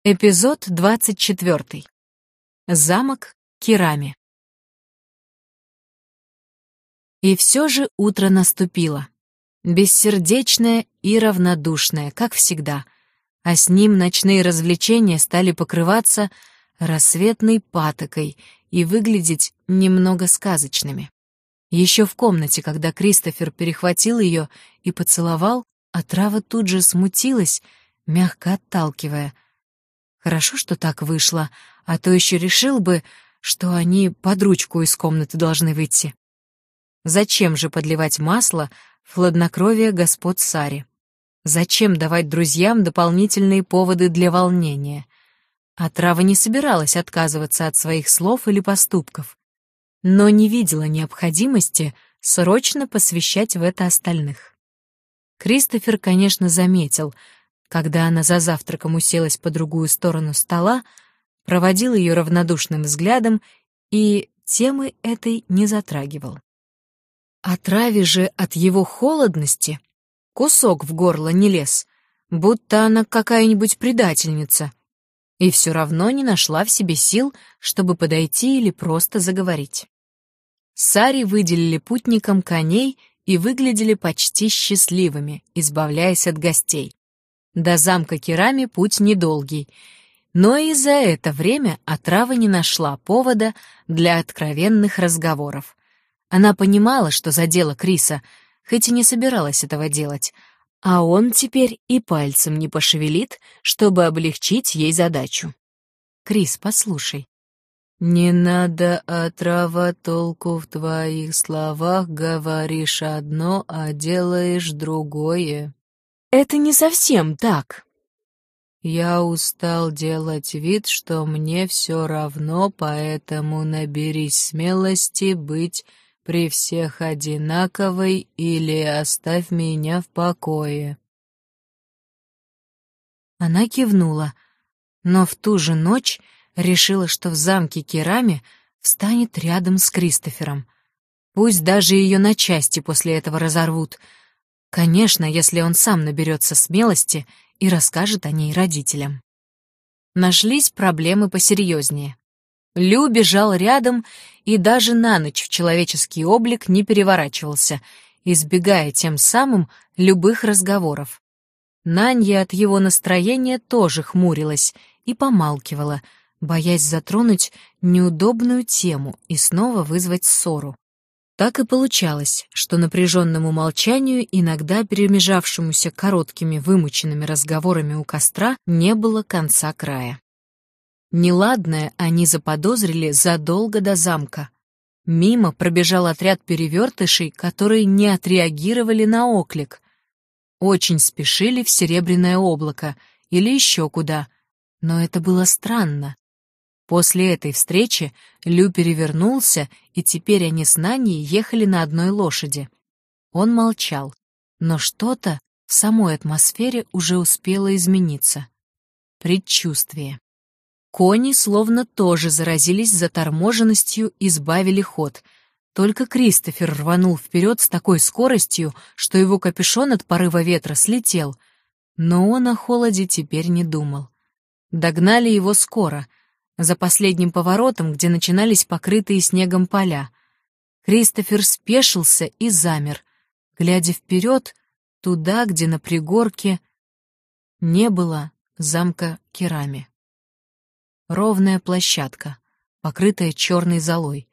Эпизод 24. Замок Кирами. И все же утро наступило. Бессердечное и равнодушное, как всегда. А с ним ночные развлечения стали покрываться рассветной патокой и выглядеть немного сказочными. Еще в комнате, когда Кристофер перехватил ее и поцеловал, отрава тут же смутилась, мягко отталкивая. Хорошо, что так вышло, а то еще решил бы, что они под ручку из комнаты должны выйти. Зачем же подливать масло в хладнокровие господ Сари? Зачем давать друзьям дополнительные поводы для волнения? Отрава не собиралась отказываться от своих слов или поступков, но не видела необходимости срочно посвящать в это остальных. Кристофер, конечно, заметил, когда она за завтраком уселась по другую сторону стола, проводил ее равнодушным взглядом и темы этой не затрагивал. Отраве же от его холодности кусок в горло не лез, будто она какая-нибудь предательница, и все равно не нашла в себе сил, чтобы подойти или просто заговорить. Сари выделили путникам коней и выглядели почти счастливыми, избавляясь от гостей. До замка Кирами путь недолгий, но и за это время отрава не нашла повода для откровенных разговоров. Она понимала, что задела Криса, хоть и не собиралась этого делать, а он теперь и пальцем не пошевелит, чтобы облегчить ей задачу. «Крис, послушай». «Не надо, отрава, толку в твоих словах, говоришь одно, а делаешь другое». «Это не совсем так». «Я устал делать вид, что мне все равно, поэтому наберись смелости быть при всех одинаковой или оставь меня в покое». Она кивнула, но в ту же ночь решила, что в замке Кирами встанет рядом с Кристофером. Пусть даже ее на части после этого разорвут. Конечно, если он сам наберется смелости и расскажет о ней родителям. Нашлись проблемы посерьезнее. Лю бежал рядом и даже на ночь в человеческий облик не переворачивался, избегая тем самым любых разговоров. Нанья от его настроения тоже хмурилась и помалкивала, боясь затронуть неудобную тему и снова вызвать ссору. Так и получалось, что напряженному молчанию, иногда перемежавшемуся короткими вымученными разговорами у костра, не было конца края. Неладное они заподозрили задолго до замка. Мимо пробежал отряд перевертышей, которые не отреагировали на оклик. Очень спешили в Серебряное облако или еще куда, но это было странно. После этой встречи Лю перевернулся, и теперь они с Наней ехали на одной лошади. Он молчал, но что-то в самой атмосфере уже успело измениться. Предчувствие. Кони словно тоже заразились заторможенностью и сбавили ход. Только Кристофер рванул вперед с такой скоростью, что его капюшон от порыва ветра слетел. Но он о холоде теперь не думал. Догнали его скоро, за последним поворотом, где начинались покрытые снегом поля. Кристофер спешился и замер, глядя вперед, туда, где на пригорке не было замка Кирами. Ровная площадка, покрытая черной золой.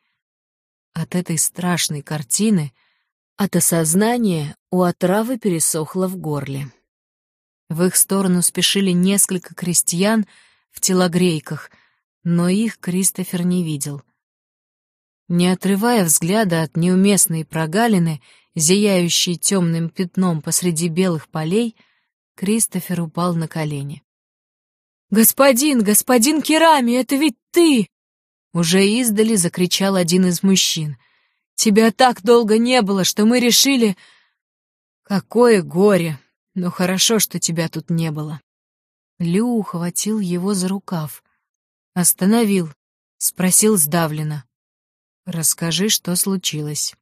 От этой страшной картины, от осознания у отравы пересохло в горле. В их сторону спешили несколько крестьян в телогрейках, но их Кристофер не видел. Не отрывая взгляда от неуместной прогалины, зияющей темным пятном посреди белых полей, Кристофер упал на колени. Господин Кирами, это ведь ты!» Уже издали закричал один из мужчин. «Тебя так долго не было, что мы решили...» «Какое горе! Но хорошо, что тебя тут не было». Лю ухватил его за рукав. Остановил, спросил сдавленно. «Расскажи, что случилось».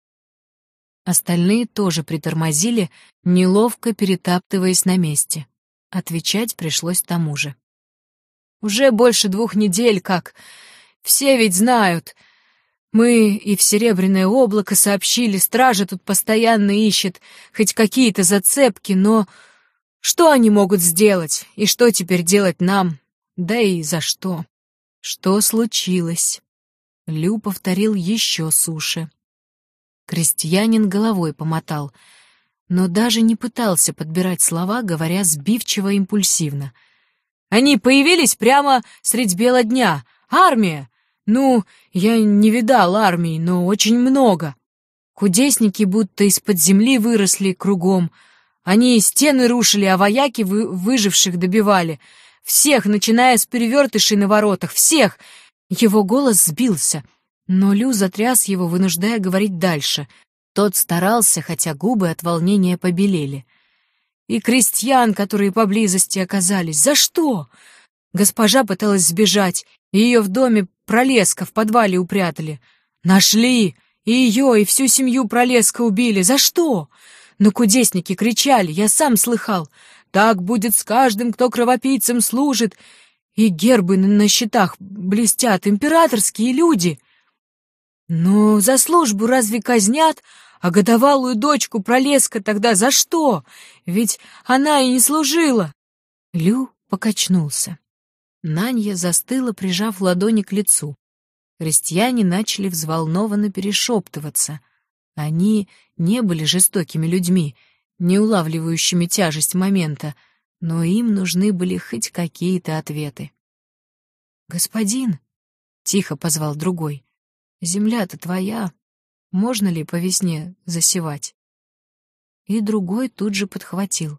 Остальные тоже притормозили, неловко перетаптываясь на месте. Отвечать пришлось тому же. Уже больше 2 недель как. Все ведь знают. Мы и в Серебряное облако сообщили, стража тут постоянно ищет хоть какие-то зацепки, но что они могут сделать? И что теперь делать нам? Да и за что? Что случилось? Лю повторил еще суше. Крестьянин головой помотал, но даже не пытался подбирать слова, говоря сбивчиво и импульсивно. Они появились прямо средь бела дня. Армия! Ну, я не видал армии, но очень много. Кудесники будто из-под земли выросли кругом. Они стены рушили, а вояки выживших добивали. Всех, начиная с перевертышей на воротах, всех! Его голос сбился, но Лю затряс его, вынуждая говорить дальше. Тот старался, хотя губы от волнения побелели. И крестьян, которые поблизости оказались. За что? Госпожа пыталась сбежать, и ее в доме Пролеска в подвале упрятали. Нашли! И ее, и всю семью Пролеска убили. За что? Но кудесники кричали, я сам слыхал. Так будет с каждым, кто кровопийцам служит. И гербы на щитах блестят, императорские люди. Но за службу разве казнят? А годовалую дочку Пролеска тогда за что? Ведь она и не служила. Лю покачнулся. Нанья застыла, прижав ладони к лицу. Крестьяне начали взволнованно перешептываться. Они не были жестокими людьми, не улавливающими тяжесть момента, но им нужны были хоть какие-то ответы. «Господин», — тихо позвал другой, — «земля-то твоя, можно ли по весне засевать?» И другой тут же подхватил.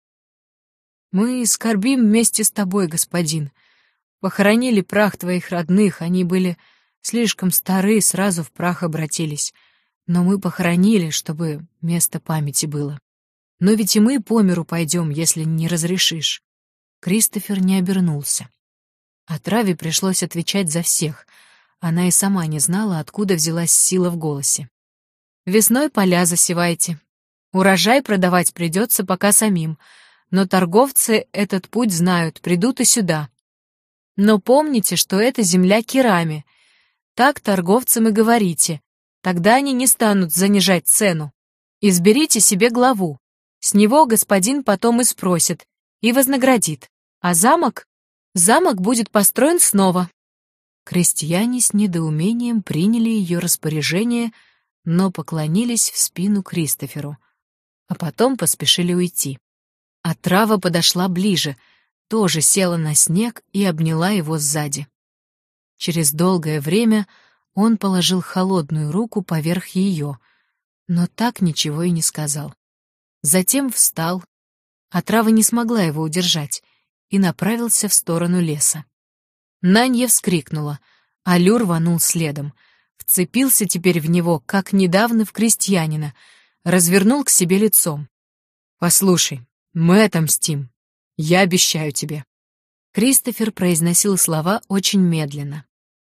«Мы скорбим вместе с тобой, господин. Похоронили прах твоих родных, они были слишком стары, сразу в прах обратились. Но мы похоронили, чтобы место памяти было. Но ведь и мы по миру пойдем, если не разрешишь». Кристофер не обернулся. Отраве пришлось отвечать за всех. Она и сама не знала, откуда взялась сила в голосе. «Весной поля засевайте. Урожай продавать придется пока самим, но торговцы этот путь знают, придут и сюда. Но помните, что это земля Кирами. Так торговцам и говорите. Тогда они не станут занижать цену. Изберите себе главу. С него господин потом и спросит, и вознаградит. А замок? Замок будет построен снова». Крестьяне с недоумением приняли ее распоряжение, но поклонились в спину Кристоферу, а потом поспешили уйти. Отрава подошла ближе, тоже села на снег и обняла его сзади. Через долгое время он положил холодную руку поверх ее, но так ничего и не сказал. Затем встал, отрава не смогла его удержать, и направился в сторону леса. Нанья вскрикнула, а Лю рванул следом, вцепился теперь в него, как недавно в крестьянина, развернул к себе лицом. «Послушай, мы отомстим. Я обещаю тебе». Кристофер произносил слова очень медленно.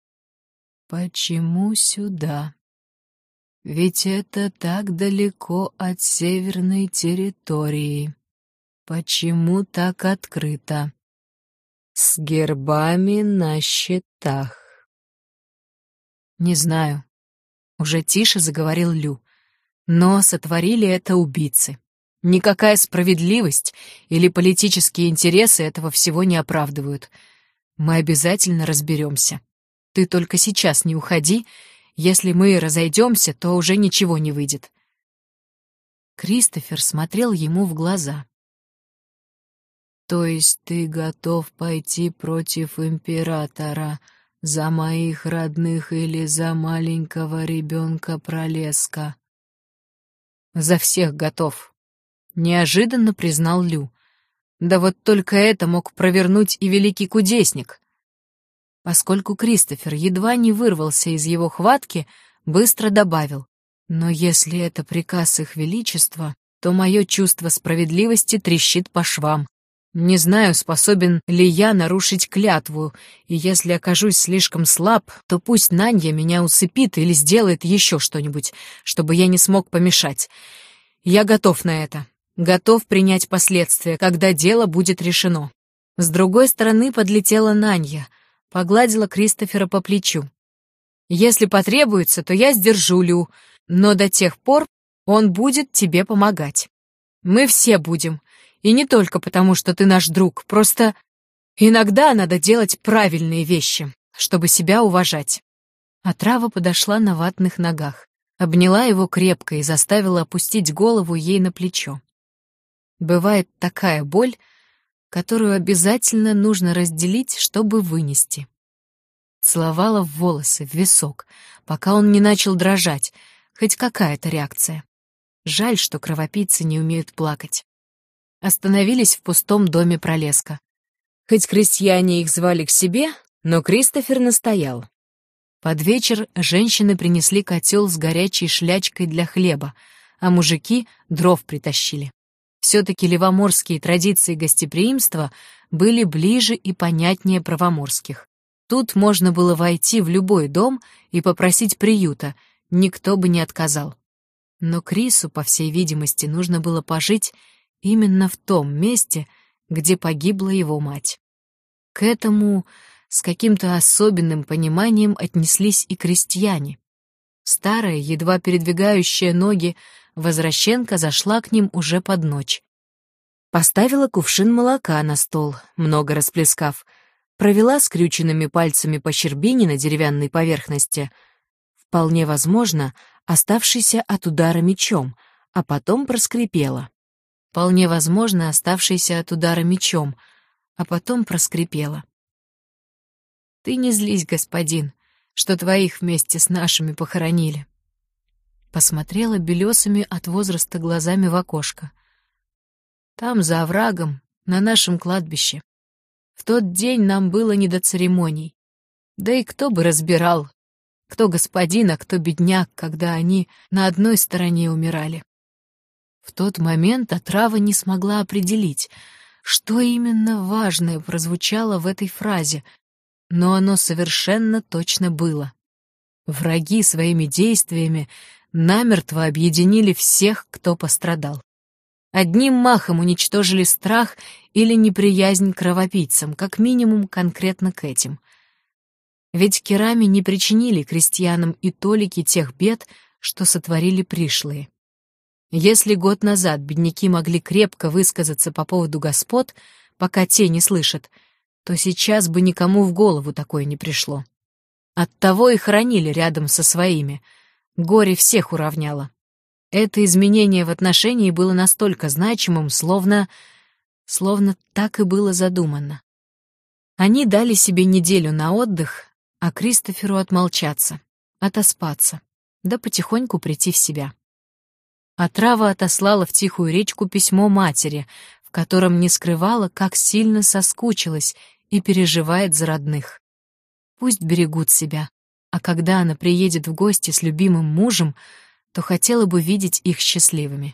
«Почему сюда? Ведь это так далеко от северной территории. Почему так открыто? С гербами на щитах». «Не знаю», — уже тише заговорил Лю, «но сотворили это убийцы. Никакая справедливость или политические интересы этого всего не оправдывают. Мы обязательно разберемся. Ты только сейчас не уходи. Если мы разойдемся, то уже ничего не выйдет». Кристофер смотрел ему в глаза. «То есть ты готов пойти против императора за моих родных или за маленького ребенка Пролеска?» «За всех готов», — неожиданно признал Лю. «Да вот только это мог провернуть и великий кудесник». Поскольку Кристофер едва не вырвался из его хватки, быстро добавил: «Но если это приказ их величества, то мое чувство справедливости трещит по швам. Не знаю, способен ли я нарушить клятву, и если окажусь слишком слаб, то пусть Нанья меня усыпит или сделает еще что-нибудь, чтобы я не смог помешать. Я готов на это, готов принять последствия, когда дело будет решено. С другой стороны подлетела Нанья, погладила Кристофера по плечу. «Если потребуется, то я сдержу Лю, но до тех пор он будет тебе помогать. Мы все будем, и не только потому, что ты наш друг, просто иногда надо делать правильные вещи, чтобы себя уважать». Отрава подошла на ватных ногах, обняла его крепко и заставила опустить голову ей на плечо. Бывает такая боль, которую обязательно нужно разделить, чтобы вынести. Целовала в волосы, в висок, пока он не начал дрожать, хоть какая-то реакция. Жаль, что кровопийцы не умеют плакать. Остановились в пустом доме Пролеска. Хоть крестьяне их звали к себе, но Кристофер настоял. Под вечер женщины принесли котел с горячей шлячкой для хлеба, а мужики дров притащили. Все-таки левоморские традиции гостеприимства были ближе и понятнее правоморских. Тут можно было войти в любой дом и попросить приюта, никто бы не отказал. Но Крису, по всей видимости, нужно было пожить именно в том месте, где погибла его мать. К этому с каким-то особенным пониманием отнеслись и крестьяне. Старая, едва передвигающая ноги, возвращенка зашла к ним уже под ночь. Поставила кувшин молока на стол, много расплескав, провела скрюченными пальцами по щербине на деревянной поверхности, вполне возможно, оставшейся от удара мечом, а потом проскрипела. Вполне возможно, оставшейся от удара мечом, а потом проскрипела. «Ты не злись, господин, что твоих вместе с нашими похоронили». Посмотрела белесыми от возраста глазами в окошко. «Там, за оврагом, на нашем кладбище. В тот день нам было не до церемоний. Да и кто бы разбирал, кто господин, а кто бедняк, когда они на одной стороне умирали». В тот момент Отрава не смогла определить, что именно важное прозвучало в этой фразе, но оно совершенно точно было. Враги своими действиями намертво объединили всех, кто пострадал. Одним махом уничтожили страх или неприязнь к кровопийцам, как минимум конкретно к этим. Ведь керами не причинили крестьянам и толики тех бед, что сотворили пришлые. Если год назад бедняки могли крепко высказаться по поводу господ, пока те не слышат, то сейчас бы никому в голову такое не пришло. Оттого и хоронили рядом со своими. Горе всех уравняло. Это изменение в отношении было настолько значимым, словно так и было задумано. Они дали себе неделю на отдых, а Кристоферу отмолчаться, отоспаться, да потихоньку прийти в себя. Отрава отослала в тихую речку письмо матери, в котором не скрывала, как сильно соскучилась и переживает за родных. Пусть берегут себя, а когда она приедет в гости с любимым мужем, то хотела бы видеть их счастливыми.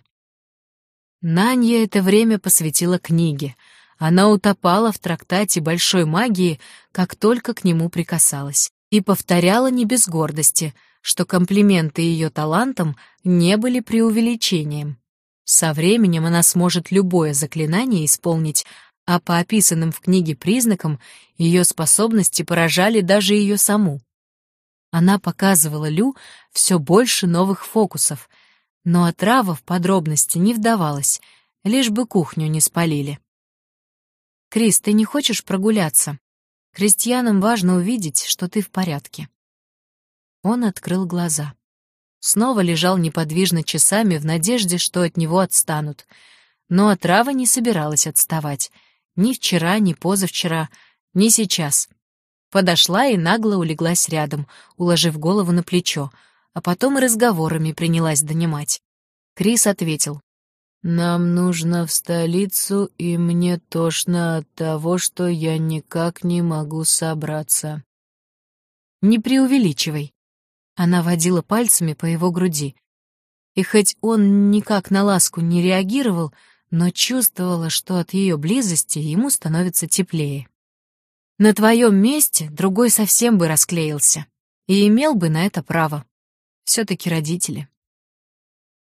Нанья это время посвятила книге. Она утопала в трактате большой магии, как только к нему прикасалась, и повторяла не без гордости, что комплименты ее талантам не были преувеличением. Со временем она сможет любое заклинание исполнить, а по описанным в книге признакам ее способности поражали даже ее саму. Она показывала Лю все больше новых фокусов, но Отрава в подробности не вдавалась, лишь бы кухню не спалили. «Крис, ты не хочешь прогуляться? Крестьянам важно увидеть, что ты в порядке». Он открыл глаза. Снова лежал неподвижно часами в надежде, что от него отстанут. Но Отрава не собиралась отставать. Ни вчера, ни позавчера, ни сейчас. Подошла и нагло улеглась рядом, уложив голову на плечо, а потом и разговорами принялась донимать. Крис ответил: «Нам нужно в столицу, и мне тошно от того, что я никак не могу собраться». «Не преувеличивай». Она водила пальцами по его груди. И хоть он никак на ласку не реагировал, но чувствовала, что от ее близости ему становится теплее. На твоем месте другой совсем бы расклеился и имел бы на это право. Все-таки родители.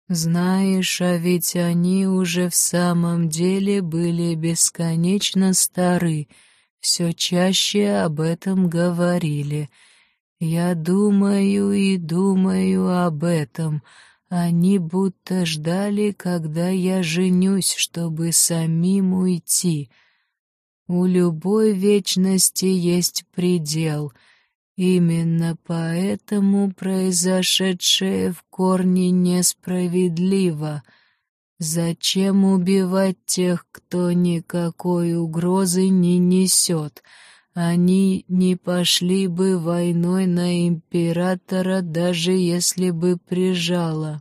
Знаешь, а ведь они уже в самом деле были бесконечно стары, все чаще об этом говорили. Я думаю и думаю об этом. Они будто ждали, когда я женюсь, чтобы самим уйти. У любой вечности есть предел. Именно поэтому произошедшее в корне несправедливо. Зачем убивать тех, кто никакой угрозы не несет? Они не пошли бы войной на императора, даже если бы прижало.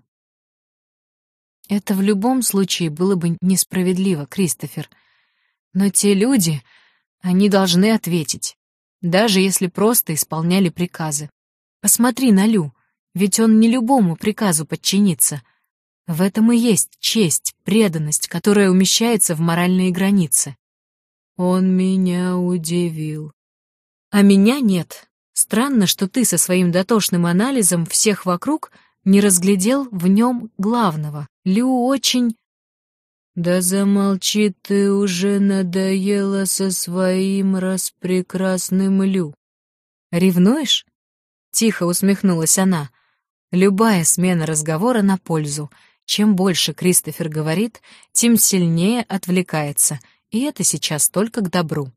Это в любом случае было бы несправедливо, Кристофер. Но те люди, они должны ответить, даже если просто исполняли приказы. Посмотри на Лю, ведь он не любому приказу подчинится. В этом и есть честь, преданность, которая умещается в моральные границы. Он меня удивил. А меня нет. Странно, что ты со своим дотошным анализом всех вокруг не разглядел в нем главного. Лю очень... Да замолчи ты уже, надоела со своим распрекрасным Лю. Ревнуешь? Тихо усмехнулась она. Любая смена разговора на пользу. Чем больше Кристофер говорит, тем сильнее отвлекается, и это сейчас только к добру.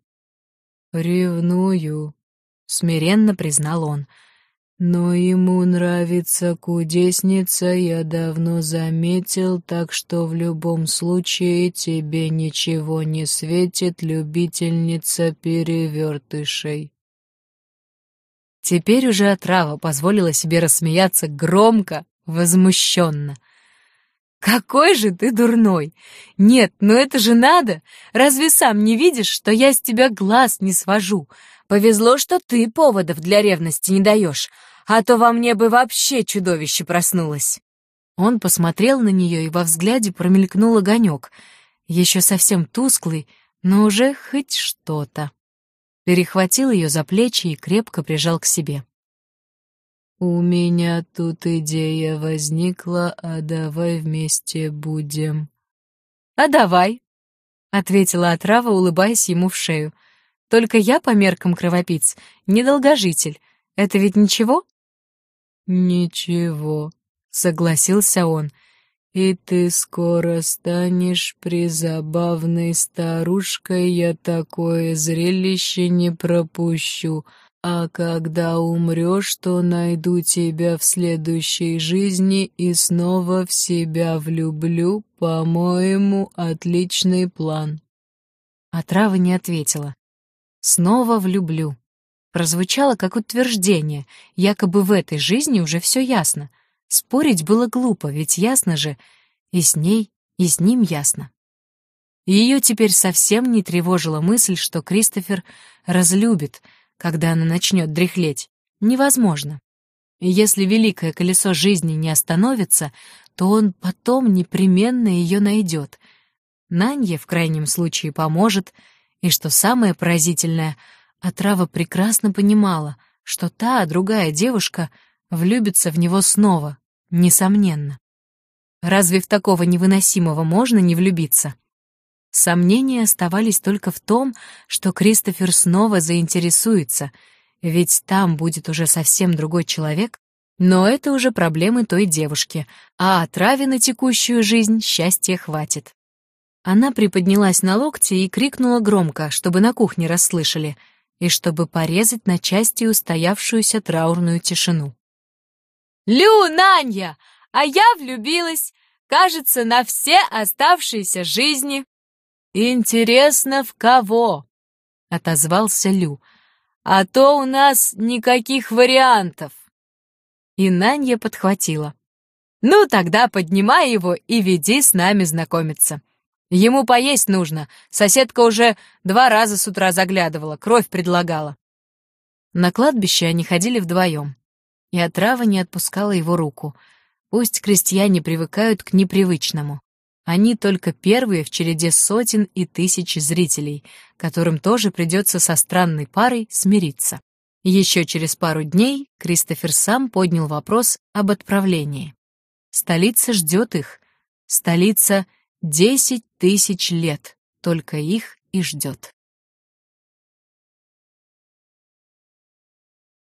«Ревную», — смиренно признал он. «Но ему нравится кудесница, я давно заметил, так что в любом случае тебе ничего не светит, любительница перевертышей». Теперь уже отрава позволила себе рассмеяться громко, возмущенно. «Какой же ты дурной! Нет, ну это же надо! Разве сам не видишь, что я с тебя глаз не свожу? Повезло, что ты поводов для ревности не даешь, а то во мне бы вообще чудовище проснулось!» Он посмотрел на нее, и во взгляде промелькнул огонек, еще совсем тусклый, но уже хоть что-то. Перехватил ее за плечи и крепко прижал к себе. «У меня тут идея возникла, а давай вместе будем». «А давай», — ответила отрава, улыбаясь ему в шею. «Только я по меркам кровопийц недолгожитель. Это ведь ничего?» «Ничего», — согласился он. «И ты скоро станешь призабавной старушкой, я такое зрелище не пропущу. А когда умрешь, то найду тебя в следующей жизни и снова в себя влюблю. По-моему, отличный план». Отрава не ответила. «Снова влюблю». Прозвучало как утверждение, якобы в этой жизни уже все ясно. Спорить было глупо, ведь ясно же, и с ней, и с ним ясно. Ее теперь совсем не тревожила мысль, что Кристофер разлюбит, когда она начнет дряхлеть. Невозможно. И если великое колесо жизни не остановится, то он потом непременно ее найдет. Нанье в крайнем случае поможет, и, что самое поразительное, отрава прекрасно понимала, что та, другая девушка, влюбится в него снова, несомненно. Разве в такого невыносимого можно не влюбиться? Сомнения оставались только в том, что Кристофер снова заинтересуется, ведь там будет уже совсем другой человек, но это уже проблемы той девушки, а отраве на текущую жизнь счастья хватит. Она приподнялась на локте и крикнула громко, чтобы на кухне расслышали, и чтобы порезать на части устоявшуюся траурную тишину. «Лю, Нанья, а я влюбилась, кажется, на все оставшиеся жизни». «Интересно, в кого?» — отозвался Лю. «А то у нас никаких вариантов». И Нанья подхватила. «Ну, тогда поднимай его и веди с нами знакомиться. Ему поесть нужно, соседка уже 2 раза с утра заглядывала, кровь предлагала». На кладбище они ходили вдвоем, и отрава не отпускала его руку. Пусть крестьяне привыкают к непривычному. Они только первые в череде сотен и тысяч зрителей, которым тоже придется со странной парой смириться. Еще через пару дней Кристофер сам поднял вопрос об отправлении. Столица ждет их. Столица 10 000 лет только их и ждет.